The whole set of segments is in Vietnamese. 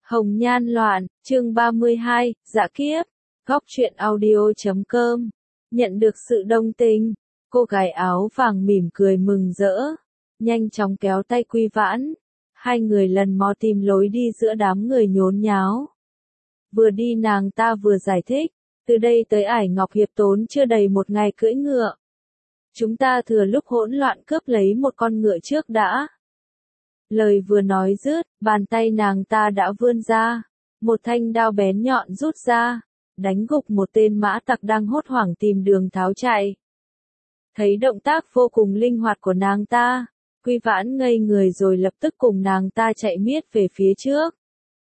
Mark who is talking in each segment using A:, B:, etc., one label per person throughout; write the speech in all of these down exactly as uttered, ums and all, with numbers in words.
A: Hồng Nhan Loạn, chương ba mươi hai, Dạ Kiếp, góc truyện audio chấm com. Nhận được sự đồng tình, cô gái áo vàng mỉm cười mừng rỡ, nhanh chóng kéo tay Quy Vãn. Hai người lần mò tìm lối đi giữa đám người nhốn nháo. Vừa đi nàng ta vừa giải thích, từ đây tới Ải Ngọc Hiệp tốn chưa đầy một ngày cưỡi ngựa. Chúng ta thừa lúc hỗn loạn cướp lấy một con ngựa trước đã. Lời vừa nói dứt, bàn tay nàng ta đã vươn ra, một thanh đao bén nhọn rút ra, đánh gục một tên mã tặc đang hốt hoảng tìm đường tháo chạy. Thấy động tác vô cùng linh hoạt của nàng ta, Quy Vãn ngây người rồi lập tức cùng nàng ta chạy miết về phía trước.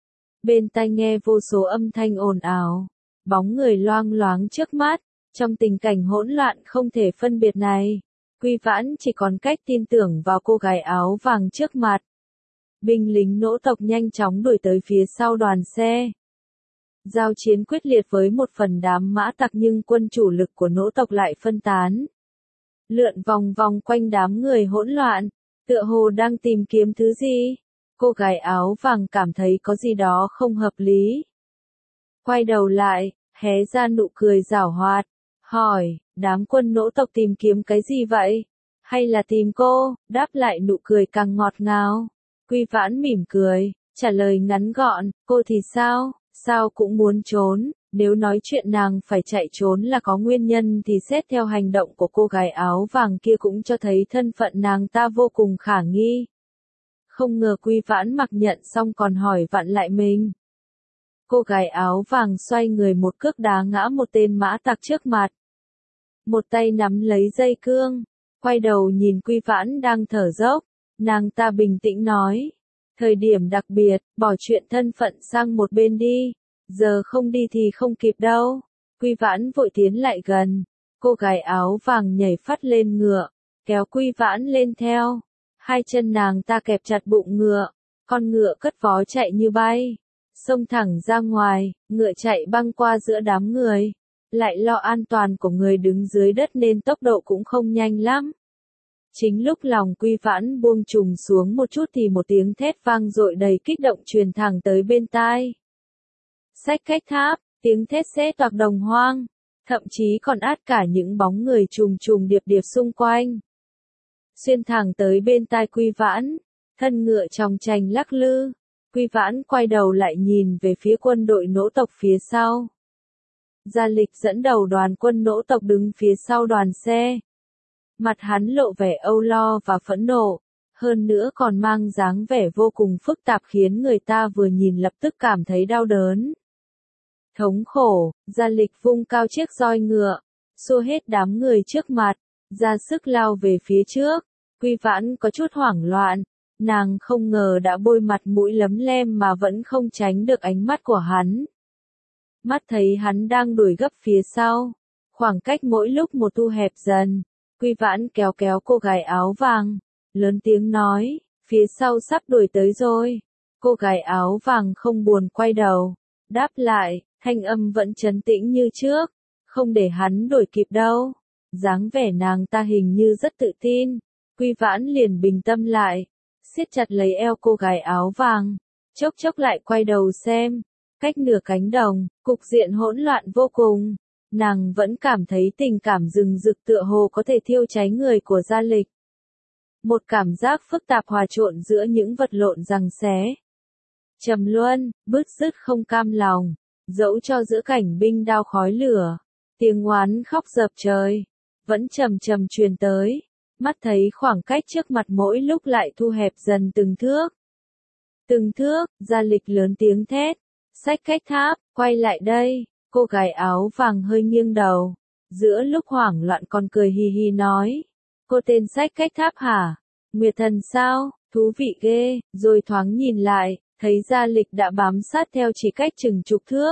A: Bên tai nghe vô số âm thanh ồn ào, bóng người loang loáng trước mắt, trong tình cảnh hỗn loạn không thể phân biệt này, Quy Vãn chỉ còn cách tin tưởng vào cô gái áo vàng trước mặt. Binh lính nỗ tộc nhanh chóng đuổi tới phía sau đoàn xe. Giao chiến quyết liệt với một phần đám mã tặc nhưng quân chủ lực của nỗ tộc lại phân tán. Lượn vòng vòng quanh đám người hỗn loạn, tựa hồ đang tìm kiếm thứ gì. Cô gái áo vàng cảm thấy có gì đó không hợp lý. Quay đầu lại, hé ra nụ cười giảo hoạt, hỏi, đám quân nỗ tộc tìm kiếm cái gì vậy? Hay là tìm cô? Đáp lại nụ cười càng ngọt ngào. Quy Vãn mỉm cười, trả lời ngắn gọn, cô thì sao, sao cũng muốn trốn, nếu nói chuyện nàng phải chạy trốn là có nguyên nhân thì xét theo hành động của cô gái áo vàng kia cũng cho thấy thân phận nàng ta vô cùng khả nghi. Không ngờ Quy Vãn mặc nhận xong còn hỏi vặn lại mình. Cô gái áo vàng xoay người một cước đá ngã một tên mã tặc trước mặt. Một tay nắm lấy dây cương, quay đầu nhìn Quy Vãn đang thở dốc. Nàng ta bình tĩnh nói, thời điểm đặc biệt, bỏ chuyện thân phận sang một bên đi, giờ không đi thì không kịp đâu. Quy Vãn vội tiến lại gần, cô gái áo vàng nhảy phát lên ngựa, kéo Quy Vãn lên theo, hai chân nàng ta kẹp chặt bụng ngựa, con ngựa cất vó chạy như bay, xông thẳng ra ngoài, ngựa chạy băng qua giữa đám người, lại lo an toàn của người đứng dưới đất nên tốc độ cũng không nhanh lắm. Chính lúc lòng Quy Vãn buông trùng xuống một chút thì một tiếng thét vang dội đầy kích động truyền thẳng tới bên tai. Xách cách tháp, tiếng thét xé toạc đồng hoang, thậm chí còn át cả những bóng người trùng trùng điệp điệp xung quanh. Xuyên thẳng tới bên tai Quy Vãn, thân ngựa chòng chành lắc lư, Quy Vãn quay đầu lại nhìn về phía quân đội nỗ tộc phía sau. Gia Lịch dẫn đầu đoàn quân nỗ tộc đứng phía sau đoàn xe. Mặt hắn lộ vẻ âu lo và phẫn nộ, hơn nữa còn mang dáng vẻ vô cùng phức tạp khiến người ta vừa nhìn lập tức cảm thấy đau đớn. Thống khổ, Gia Lịch vung cao chiếc roi ngựa, xua hết đám người trước mặt, ra sức lao về phía trước. Quy Vãn có chút hoảng loạn, nàng không ngờ đã bôi mặt mũi lấm lem mà vẫn không tránh được ánh mắt của hắn. Mắt thấy hắn đang đuổi gấp phía sau, khoảng cách mỗi lúc một thu hẹp dần. Quy Vãn kéo kéo cô gái áo vàng, lớn tiếng nói, phía sau sắp đuổi tới rồi. Cô gái áo vàng không buồn quay đầu, đáp lại, thanh âm vẫn trấn tĩnh như trước, không để hắn đuổi kịp đâu. Dáng vẻ nàng ta hình như rất tự tin, Quy Vãn liền bình tâm lại, siết chặt lấy eo cô gái áo vàng, chốc chốc lại quay đầu xem, cách nửa cánh đồng, cục diện hỗn loạn vô cùng. Nàng vẫn cảm thấy tình cảm rừng rực tựa hồ có thể thiêu cháy người của Gia Lịch. Một cảm giác phức tạp hòa trộn giữa những vật lộn giằng xé. Trầm luân, bứt rứt không cam lòng, dẫu cho giữa cảnh binh đao khói lửa, tiếng oán khóc dập trời, vẫn trầm trầm truyền tới, mắt thấy khoảng cách trước mặt mỗi lúc lại thu hẹp dần từng thước. Từng thước, Gia Lịch lớn tiếng thét, xách cách tháp, quay lại đây. Cô gái áo vàng hơi nghiêng đầu, giữa lúc hoảng loạn còn cười hì hì nói, cô tên xách cách tháp hả? Nguyệt thần sao? Thú vị ghê, rồi thoáng nhìn lại, thấy Gia Lịch đã bám sát theo chỉ cách chừng chục thước.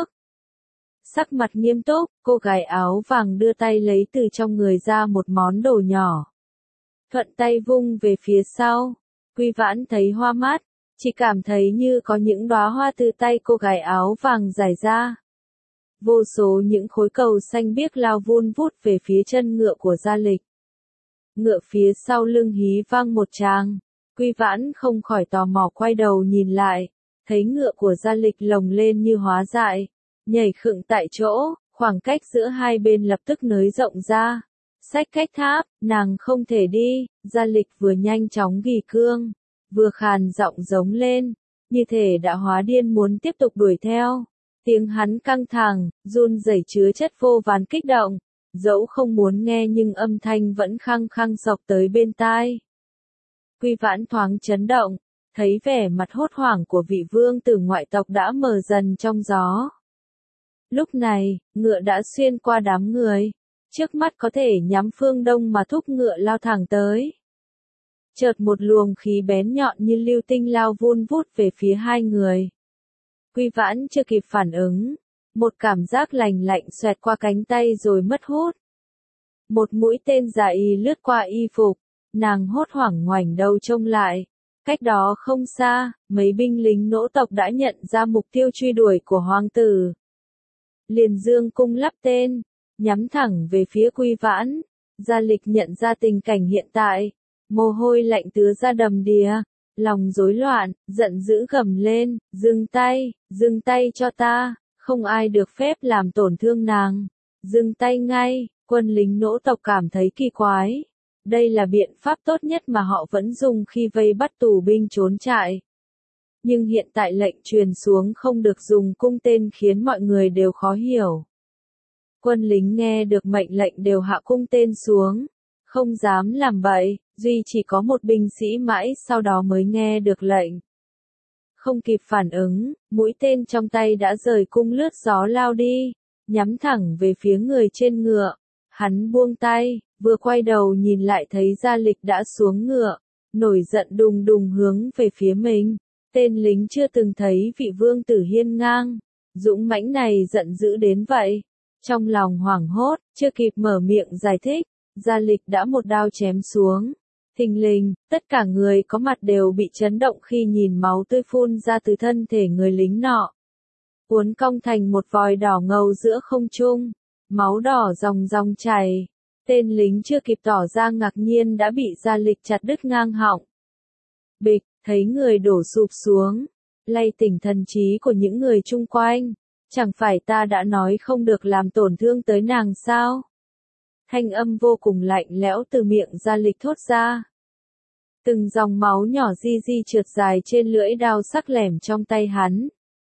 A: Sắc mặt nghiêm túc, cô gái áo vàng đưa tay lấy từ trong người ra một món đồ nhỏ. Thuận tay vung về phía sau, Quy Vãn thấy hoa mắt, chỉ cảm thấy như có những đóa hoa từ tay cô gái áo vàng rải ra. Vô số những khối cầu xanh biếc lao vun vút về phía chân ngựa của Gia Lịch. Ngựa phía sau lưng hí vang một tràng, Quy Vãn không khỏi tò mò quay đầu nhìn lại, thấy ngựa của Gia Lịch lồng lên như hóa dại, nhảy khựng tại chỗ, khoảng cách giữa hai bên lập tức nới rộng ra. Xách cách tháp, nàng không thể đi, Gia Lịch vừa nhanh chóng gỉ cương, vừa khàn giọng giống lên, như thể đã hóa điên muốn tiếp tục đuổi theo. Tiếng hắn căng thẳng, run rẩy chứa chất vô vàn kích động, dẫu không muốn nghe nhưng âm thanh vẫn khăng khăng xộc tới bên tai. Quy Vãn thoáng chấn động, thấy vẻ mặt hốt hoảng của vị vương tử ngoại tộc đã mờ dần trong gió. Lúc này, ngựa đã xuyên qua đám người, trước mắt có thể nhắm phương đông mà thúc ngựa lao thẳng tới. Chợt một luồng khí bén nhọn như lưu tinh lao vun vút về phía hai người. Quy Vãn chưa kịp phản ứng, một cảm giác lành lạnh xoẹt qua cánh tay rồi mất hút. Một mũi tên dài lướt qua y phục, nàng hốt hoảng ngoảnh đầu trông lại. Cách đó không xa, mấy binh lính nỗ tộc đã nhận ra mục tiêu truy đuổi của hoàng tử. Liền dương cung lắp tên, nhắm thẳng về phía Quy Vãn. Gia Lịch nhận ra tình cảnh hiện tại, mồ hôi lạnh tứa ra đầm đìa, lòng rối loạn, giận dữ gầm lên, dừng tay, dừng tay cho ta, không ai được phép làm tổn thương nàng. Dừng tay ngay, quân lính nỗ tộc cảm thấy kỳ quái. Đây là biện pháp tốt nhất mà họ vẫn dùng khi vây bắt tù binh trốn trại. Nhưng hiện tại lệnh truyền xuống không được dùng cung tên khiến mọi người đều khó hiểu. Quân lính nghe được mệnh lệnh đều hạ cung tên xuống, không dám làm bậy, duy chỉ có một binh sĩ mãi sau đó mới nghe được lệnh. Không kịp phản ứng, mũi tên trong tay đã rời cung lướt gió lao đi, nhắm thẳng về phía người trên ngựa. Hắn buông tay, vừa quay đầu nhìn lại thấy Gia Lịch đã xuống ngựa, nổi giận đùng đùng hướng về phía mình. Tên lính chưa từng thấy vị vương tử hiên ngang, dũng mãnh này giận dữ đến vậy. Trong lòng hoảng hốt, chưa kịp mở miệng giải thích, Gia Lịch đã một đao chém xuống. Thình lình, tất cả người có mặt đều bị chấn động khi nhìn máu tươi phun ra từ thân thể người lính nọ. Uốn cong thành một vòi đỏ ngầu giữa không trung, máu đỏ ròng ròng chảy. Tên lính chưa kịp tỏ ra ngạc nhiên đã bị Gia Lịch chặt đứt ngang họng. Bịch, thấy người đổ sụp xuống, lay tỉnh thần trí của những người chung quanh. Chẳng phải ta đã nói không được làm tổn thương tới nàng sao? Thanh âm vô cùng lạnh lẽo từ miệng Gia Lịch thốt ra. Từng dòng máu nhỏ di di trượt dài trên lưỡi đao sắc lẻm trong tay hắn.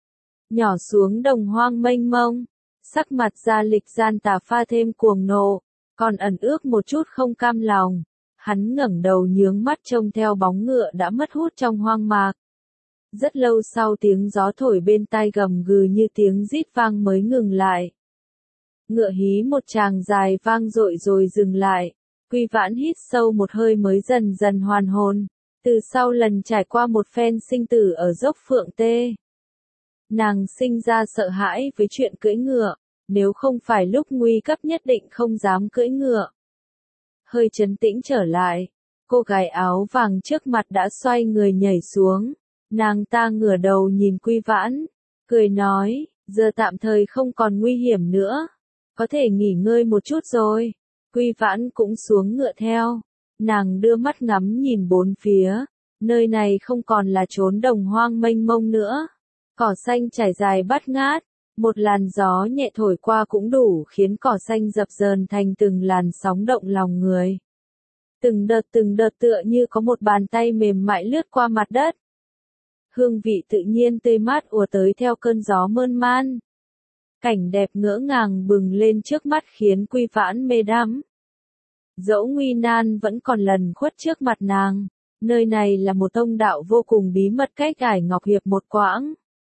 A: Nhỏ xuống đồng hoang mênh mông, sắc mặt Gia Lịch gian tà pha thêm cuồng nộ, còn ẩn ước một chút không cam lòng. Hắn ngẩng đầu nhướng mắt trông theo bóng ngựa đã mất hút trong hoang mạc. Rất lâu sau tiếng gió thổi bên tai gầm gừ như tiếng rít vang mới ngừng lại. Ngựa hí một tràng dài vang dội rồi dừng lại. Quy Vãn hít sâu một hơi mới dần dần hoàn hồn. Từ sau lần trải qua một phen sinh tử ở dốc Phượng Tê, nàng sinh ra sợ hãi với chuyện cưỡi ngựa. Nếu không phải lúc nguy cấp nhất định không dám cưỡi ngựa. Hơi trấn tĩnh trở lại, cô gái áo vàng trước mặt đã xoay người nhảy xuống. Nàng ta ngửa đầu nhìn Quy Vãn, cười nói, giờ tạm thời không còn nguy hiểm nữa, có thể nghỉ ngơi một chút rồi. Quy Vãn cũng xuống ngựa theo, nàng đưa mắt ngắm nhìn bốn phía, nơi này không còn là chốn đồng hoang mênh mông nữa. Cỏ xanh trải dài bát ngát, một làn gió nhẹ thổi qua cũng đủ khiến cỏ xanh dập dờn thành từng làn sóng động lòng người. Từng đợt từng đợt tựa như có một bàn tay mềm mại lướt qua mặt đất. Hương vị tự nhiên tươi mát ùa tới theo cơn gió mơn man. Cảnh đẹp ngỡ ngàng bừng lên trước mắt khiến Quy Vãn mê đắm. Dẫu nguy nan vẫn còn lần khuất trước mặt nàng, nơi này là một tông đạo vô cùng bí mật cách Ải Ngọc Hiệp một quãng.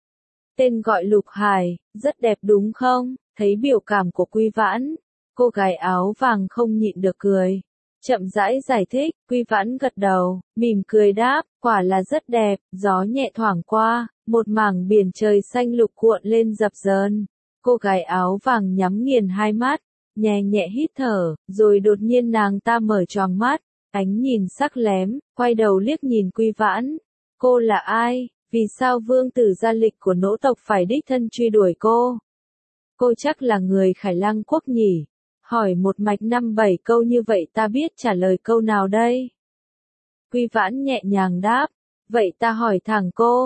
A: Tên gọi Lục Hải, rất đẹp đúng không? Thấy biểu cảm của Quy Vãn, cô gái áo vàng không nhịn được cười. Chậm rãi giải thích, Quy Vãn gật đầu, mỉm cười đáp, quả là rất đẹp, gió nhẹ thoảng qua, một mảng biển trời xanh lục cuộn lên dập dờn. Cô gái áo vàng nhắm nghiền hai mắt, nhẹ nhẹ hít thở, rồi đột nhiên nàng ta mở choàng mắt, ánh nhìn sắc lém, quay đầu liếc nhìn Quy Vãn. Cô là ai? Vì sao vương tử Gia Lịch của nỗ tộc phải đích thân truy đuổi cô? Cô chắc là người Khải Lăng quốc nhỉ? Hỏi một mạch năm bảy câu như vậy ta biết trả lời câu nào đây? Quy Vãn nhẹ nhàng đáp, vậy ta hỏi thẳng cô,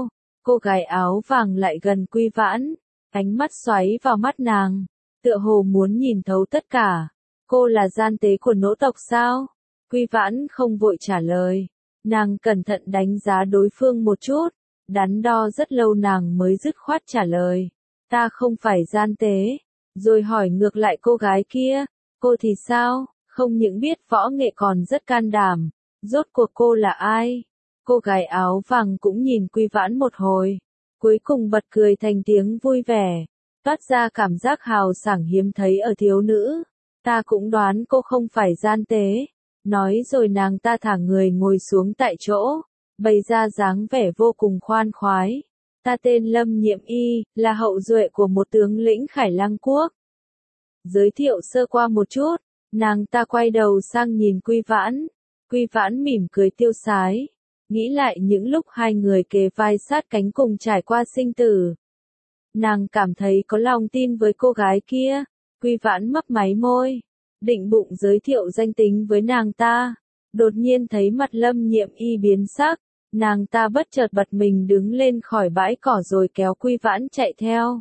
A: Cô gái áo vàng lại gần Quy Vãn, ánh mắt xoáy vào mắt nàng, tựa hồ muốn nhìn thấu tất cả. Cô là gian tế của nỗ tộc sao? Quy Vãn không vội trả lời, nàng cẩn thận đánh giá đối phương một chút, đắn đo rất lâu nàng mới dứt khoát trả lời, ta không phải gian tế, rồi hỏi ngược lại cô gái kia, cô thì sao, không những biết võ nghệ còn rất can đảm, rốt cuộc cô là ai? Cô gái áo vàng cũng nhìn Quy Vãn một hồi, cuối cùng bật cười thành tiếng vui vẻ, toát ra cảm giác hào sảng hiếm thấy ở thiếu nữ. Ta cũng đoán cô không phải gian tế. Nói rồi nàng ta thả người ngồi xuống tại chỗ, bày ra dáng vẻ vô cùng khoan khoái. Ta tên Lâm Nhiệm Y, là hậu duệ của một tướng lĩnh Khải Lăng Quốc. Giới thiệu sơ qua một chút, nàng ta quay đầu sang nhìn Quy Vãn. Quy Vãn mỉm cười tiêu sái, nghĩ lại những lúc hai người kề vai sát cánh cùng trải qua sinh tử. Nàng cảm thấy có lòng tin với cô gái kia. Quy Vãn mấp máy môi, định bụng giới thiệu danh tính với nàng ta. Đột nhiên thấy mặt Lâm Nhiệm Y biến sắc, nàng ta bất chợt bật mình đứng lên khỏi bãi cỏ rồi kéo Quy Vãn chạy theo.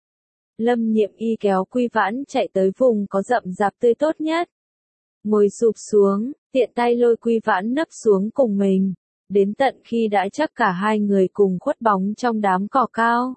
A: Lâm Nhiệm Y kéo Quy Vãn chạy tới vùng có rậm rạp tươi tốt nhất. Ngồi sụp xuống, tiện tay lôi Quy Vãn nấp xuống cùng mình, đến tận khi đã chắc cả hai người cùng khuất bóng trong đám cỏ cao.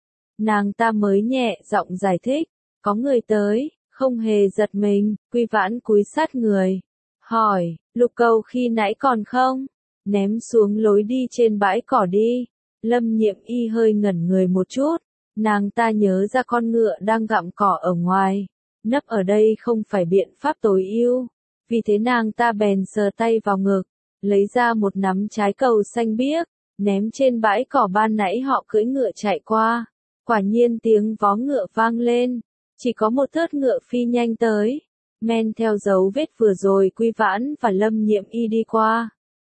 A: Nàng ta mới nhẹ giọng giải thích, có người tới, không hề giật mình. Quy Vãn cúi sát người, hỏi, Lục Cầu khi nãy còn không? Ném xuống lối đi trên bãi cỏ đi. Lâm Nhiệm Y hơi ngẩn người một chút, nàng ta nhớ ra con ngựa đang gặm cỏ ở ngoài, nấp ở đây không phải biện pháp tối ưu, vì thế nàng ta bèn sờ tay vào ngực, lấy ra một nắm trái cầu xanh biếc, ném trên bãi cỏ ban nãy họ cưỡi ngựa chạy qua. Quả nhiên tiếng vó ngựa vang lên, chỉ có một thớt ngựa phi nhanh tới, men theo dấu vết vừa rồi Quy Vãn và Lâm Nhiệm Y đi qua.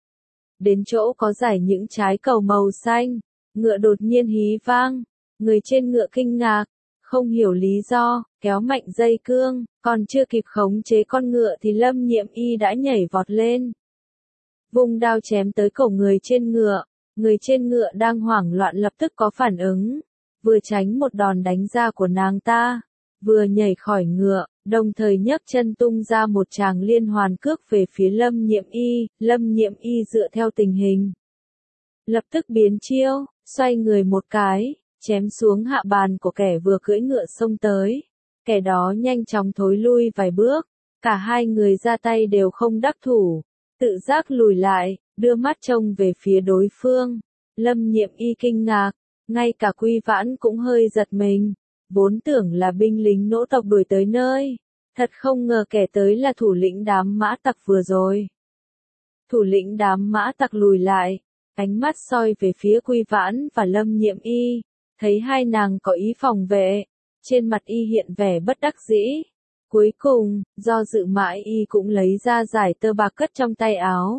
A: Đến chỗ có rải những trái cầu màu xanh, ngựa đột nhiên hí vang, người trên ngựa kinh ngạc, không hiểu lý do, kéo mạnh dây cương, còn chưa kịp khống chế con ngựa thì Lâm Nhiệm Y đã nhảy vọt lên. Vung đao chém tới cổ người trên ngựa, người trên ngựa đang hoảng loạn lập tức có phản ứng, vừa tránh một đòn đánh ra của nàng ta, vừa nhảy khỏi ngựa, đồng thời nhấc chân tung ra một tràng liên hoàn cước về phía Lâm Nhiệm Y. Lâm Nhiệm Y dựa theo tình hình, lập tức biến chiêu, xoay người một cái, chém xuống hạ bàn của kẻ vừa cưỡi ngựa xông tới. Kẻ đó nhanh chóng thối lui vài bước, cả hai người ra tay đều không đắc thủ, tự giác lùi lại, đưa mắt trông về phía đối phương. Lâm Nhiệm Y kinh ngạc, ngay cả Quy Vãn cũng hơi giật mình, vốn tưởng là binh lính nỗ tộc đuổi tới nơi, thật không ngờ kẻ tới là thủ lĩnh đám mã tặc vừa rồi. Thủ lĩnh đám mã tặc lùi lại, ánh mắt soi về phía Quy Vãn và Lâm Nhiệm Y, thấy hai nàng có ý phòng vệ, trên mặt y hiện vẻ bất đắc dĩ. Cuối cùng, do dự mãi y cũng lấy ra dải tơ bạc cất trong tay áo.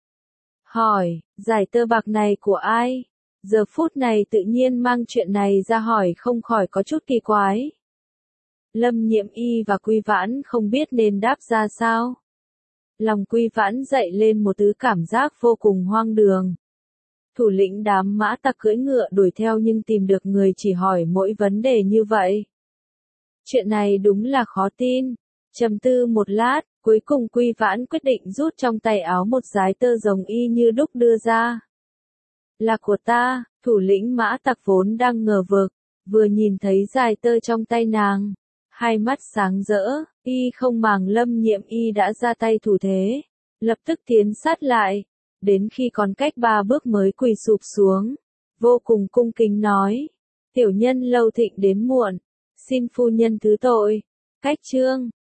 A: Hỏi, dải tơ bạc này của ai? Giờ phút này tự nhiên mang chuyện này ra hỏi không khỏi có chút kỳ quái. Lâm Nhiệm Y và Quy Vãn không biết nên đáp ra sao. Lòng Quy Vãn dậy lên một thứ cảm giác vô cùng hoang đường. Thủ lĩnh đám mã tặc cưỡi ngựa đuổi theo nhưng tìm được người chỉ hỏi mỗi vấn đề như vậy. Chuyện này đúng là khó tin. Trầm tư một lát, cuối cùng Quy Vãn quyết định rút trong tay áo một dải tơ rồng y như đúc đưa ra. Là của ta. Thủ lĩnh mã tặc vốn đang ngờ vực, vừa nhìn thấy dải tơ trong tay nàng, hai mắt sáng rỡ, y không màng Lâm Nhiệm Y đã ra tay thủ thế, lập tức tiến sát lại, đến khi còn cách ba bước mới quỳ sụp xuống, vô cùng cung kính nói, tiểu nhân Lâu Thịnh đến muộn, xin phu nhân thứ tội. Cách chương